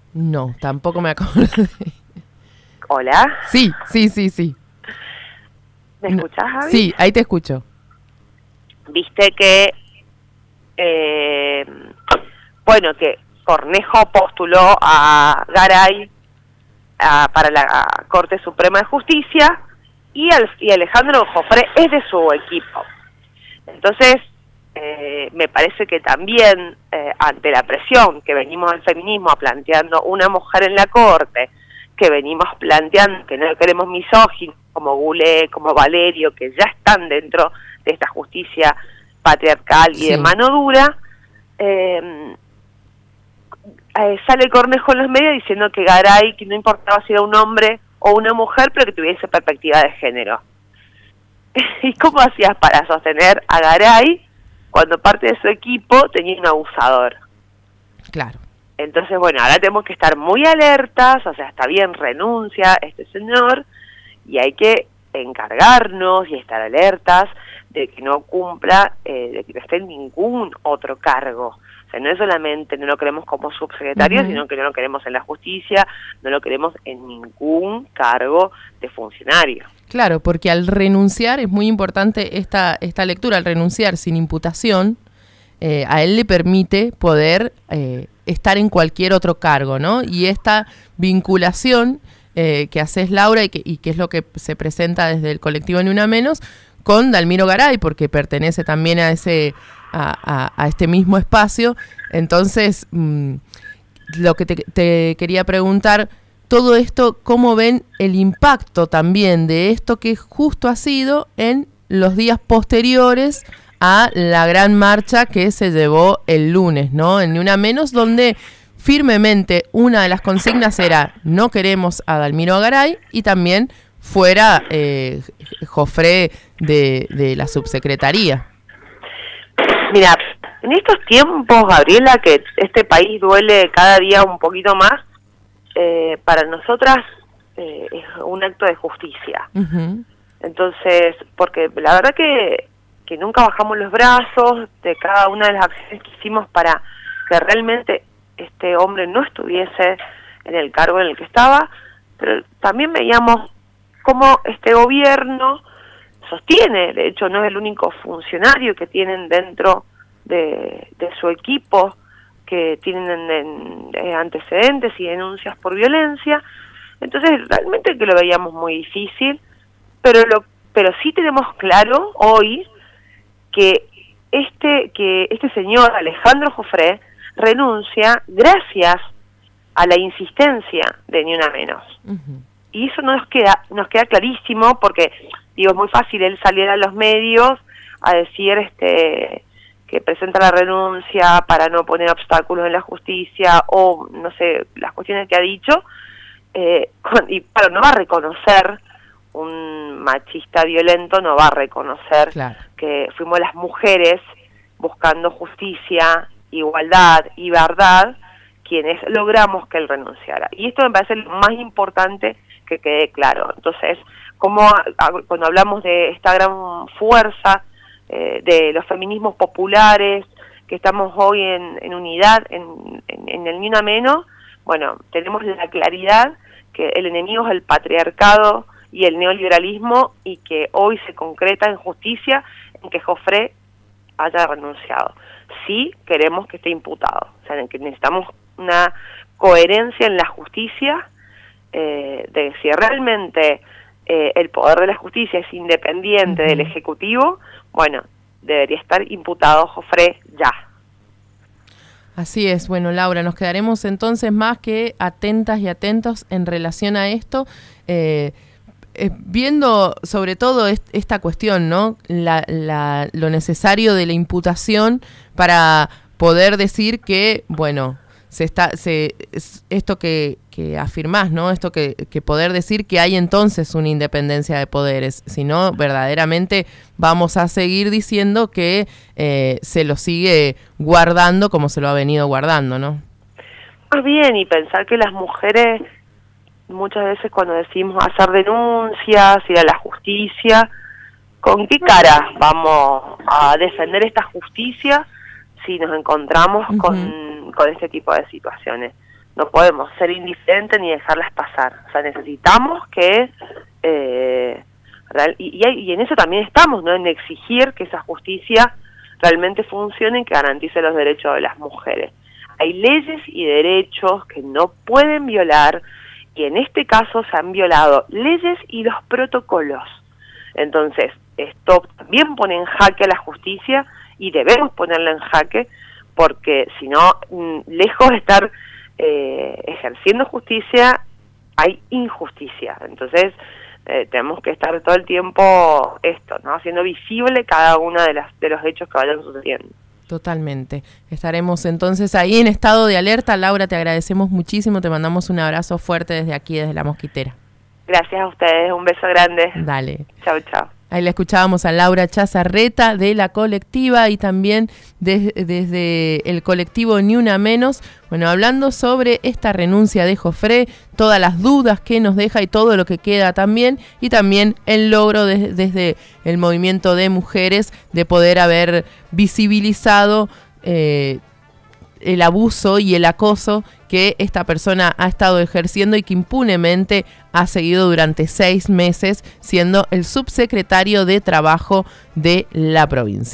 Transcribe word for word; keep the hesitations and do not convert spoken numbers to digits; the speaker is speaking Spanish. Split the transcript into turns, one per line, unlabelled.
No, tampoco me acordé.
¿Hola?
Sí, sí, sí, sí.
¿Me escuchás, Javi?
Sí, ahí te escucho.
Viste que, eh, bueno, que Cornejo postuló a Garay a, para la a Corte Suprema de Justicia y, al, y Alejandro Jofré es de su equipo. Entonces, eh, me parece que también, eh, ante la presión que venimos del feminismo planteando una mujer en la Corte, que venimos planteando que no queremos misóginos como Goulet, como Valerio, que ya están dentro de esta justicia patriarcal y sí. de mano dura, eh, eh, sale Cornejo en los medios diciendo que Garay, que no importaba si era un hombre o una mujer, pero que tuviese perspectiva de género. ¿Y cómo hacías para sostener a Garay cuando parte de su equipo tenía un abusador?
Claro.
Entonces, bueno, ahora tenemos que estar muy alertas, o sea, está bien, renuncia este señor, y hay que encargarnos y estar alertas de que no cumpla, eh, de que no esté en ningún otro cargo. O sea, no es solamente no lo queremos como subsecretario, uh-huh. sino que no lo queremos en la justicia, no lo queremos en ningún cargo de funcionario.
Claro, porque al renunciar, es muy importante esta, esta lectura, al renunciar sin imputación, eh, a él le permite poder eh, estar en cualquier otro cargo, ¿no? Y esta vinculación eh, que haces, Laura, y que, y que es lo que se presenta desde el colectivo Ni Una Menos, con Dalmiro Garay, porque pertenece también a ese a, a, a este mismo espacio. Entonces, mmm, lo que te, te quería preguntar, todo esto, ¿cómo ven el impacto también de esto que justo ha sido en los días posteriores a la gran marcha que se llevó el lunes, ¿no? En Ni Una Menos, donde firmemente una de las consignas era no queremos a Dalmiro Garay y también fuera eh, Jofré de, de la subsecretaría.
Mira, en estos tiempos, Gabriela, que este país duele cada día un poquito más, eh, para nosotras eh, es un acto de justicia. Uh-huh. Entonces, porque la verdad que, que nunca bajamos los brazos de cada una de las acciones que hicimos para que realmente este hombre no estuviese en el cargo en el que estaba, pero también veíamos cómo este gobierno sostiene, de hecho no es el único funcionario que tienen dentro de, de su equipo que tienen en, en, en antecedentes y denuncias por violencia. Entonces realmente que lo veíamos muy difícil, pero lo pero sí tenemos claro hoy que este que este señor Alejandro Jofré renuncia gracias a la insistencia de Ni Una Menos. Uh-huh. Y eso nos queda nos queda clarísimo porque digo, es muy fácil él salir a los medios a decir este que presenta la renuncia para no poner obstáculos en la justicia o, no sé, las cuestiones que ha dicho, eh, con, y claro, no va a reconocer un machista violento, no va a reconocer claro. que fuimos las mujeres buscando justicia, igualdad y verdad quienes logramos que él renunciara. Y esto me parece lo más importante que quede claro. Entonces, como cuando hablamos de esta gran fuerza eh, de los feminismos populares, que estamos hoy en, en unidad, en, en, en el Ni Una Menos, bueno, tenemos la claridad que el enemigo es el patriarcado y el neoliberalismo y que hoy se concreta en justicia en que Jofré haya renunciado. Sí queremos que esté imputado, o sea, que necesitamos una coherencia en la justicia, eh, de si realmente eh, el poder de la justicia es independiente uh-huh. del Ejecutivo, bueno, debería estar imputado Jofré ya.
Así es. Bueno, Laura, nos quedaremos entonces más que atentas y atentos en relación a esto, eh, eh, viendo sobre todo est- esta cuestión, ¿no? La, la, lo necesario de la imputación para poder decir que, bueno, se está, se, esto que, que afirmás, ¿no? Esto que, que poder decir que hay entonces una independencia de poderes, si no, verdaderamente vamos a seguir diciendo que eh, se lo sigue guardando como se lo ha venido guardando, ¿no?
Más bien, y pensar que las mujeres, muchas veces cuando decimos hacer denuncias, ir a la justicia, ¿con qué cara vamos a defender esta justicia si nos encontramos uh-huh. con, con este tipo de situaciones? no podemos ser indiferentes ni dejarlas pasar. O sea, necesitamos que... Eh, y, y, y en eso también estamos, ¿no? En exigir que esa justicia realmente funcione y que garantice los derechos de las mujeres. Hay leyes y derechos que no pueden violar, y en este caso se han violado leyes y los protocolos. Entonces, esto también pone en jaque a la justicia, y debemos ponerla en jaque, porque si no, lejos de estar eh, ejerciendo justicia, hay injusticia. Entonces, eh, tenemos que estar todo el tiempo esto, ¿no? Haciendo visible cada uno de, las, de los hechos que vayan sucediendo.
Totalmente. Estaremos entonces ahí en estado de alerta. Laura, te agradecemos muchísimo, te mandamos un abrazo fuerte desde aquí, desde La Mosquitera.
Gracias a ustedes, un beso grande.
Dale.
Chao, chao.
Ahí la escuchábamos a Laura Chazarreta de la colectiva y también de, desde el colectivo Ni Una Menos, bueno, hablando sobre esta renuncia de Jofré, todas las dudas que nos deja y todo lo que queda también, y también el logro de, desde el movimiento de mujeres de poder haber visibilizado eh, el abuso y el acoso que esta persona ha estado ejerciendo y que impunemente ha seguido durante seis meses siendo el subsecretario de Trabajo de la provincia.